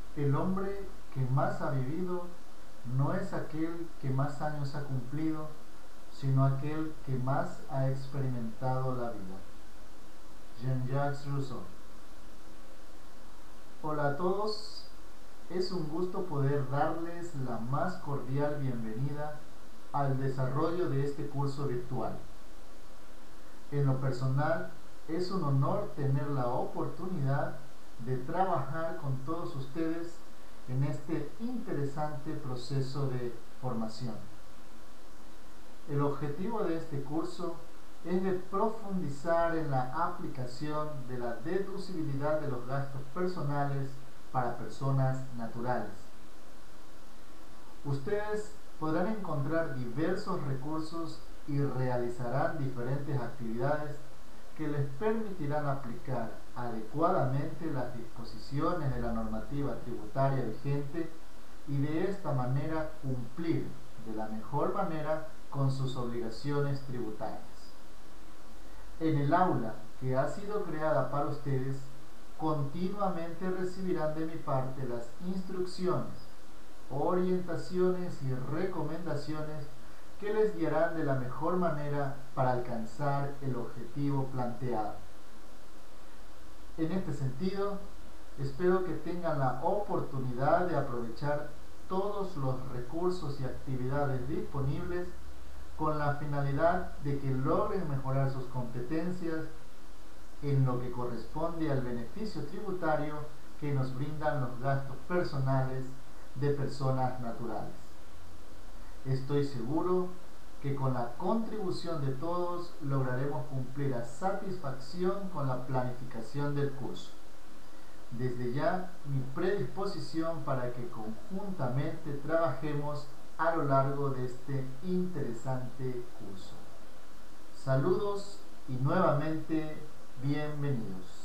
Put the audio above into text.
El hombre que más ha vivido no es aquel que más años ha cumplido, sino aquel que más ha experimentado la vida. Jean-Jacques Rousseau. Hola a todos, es un gusto poder darles la más cordial bienvenida al desarrollo de este curso virtual. En lo personal, es un honor tener la oportunidad de trabajar con todos ustedes en este interesante proceso de formación. El objetivo de este curso es de profundizar en la aplicación de la deducibilidad de los gastos personales para personas naturales. Ustedes podrán encontrar diversos recursos y realizarán diferentes actividades que les permitirán aplicar adecuadamente las disposiciones de la normativa tributaria vigente y de esta manera cumplir de la mejor manera con sus obligaciones tributarias. En el aula que ha sido creada para ustedes, continuamente recibirán de mi parte las instrucciones, orientaciones y recomendaciones que les guiarán de la mejor manera para alcanzar el objetivo planteado. En este sentido, espero que tengan la oportunidad de aprovechar todos los recursos y actividades disponibles con la finalidad de que logren mejorar sus competencias en lo que corresponde al beneficio tributario que nos brindan los gastos personales de personas naturales. Estoy seguro que con la contribución de todos lograremos cumplir a satisfacción con la planificación del curso. Desde ya, mi predisposición para que conjuntamente trabajemos a lo largo de este interesante curso. Saludos y nuevamente bienvenidos.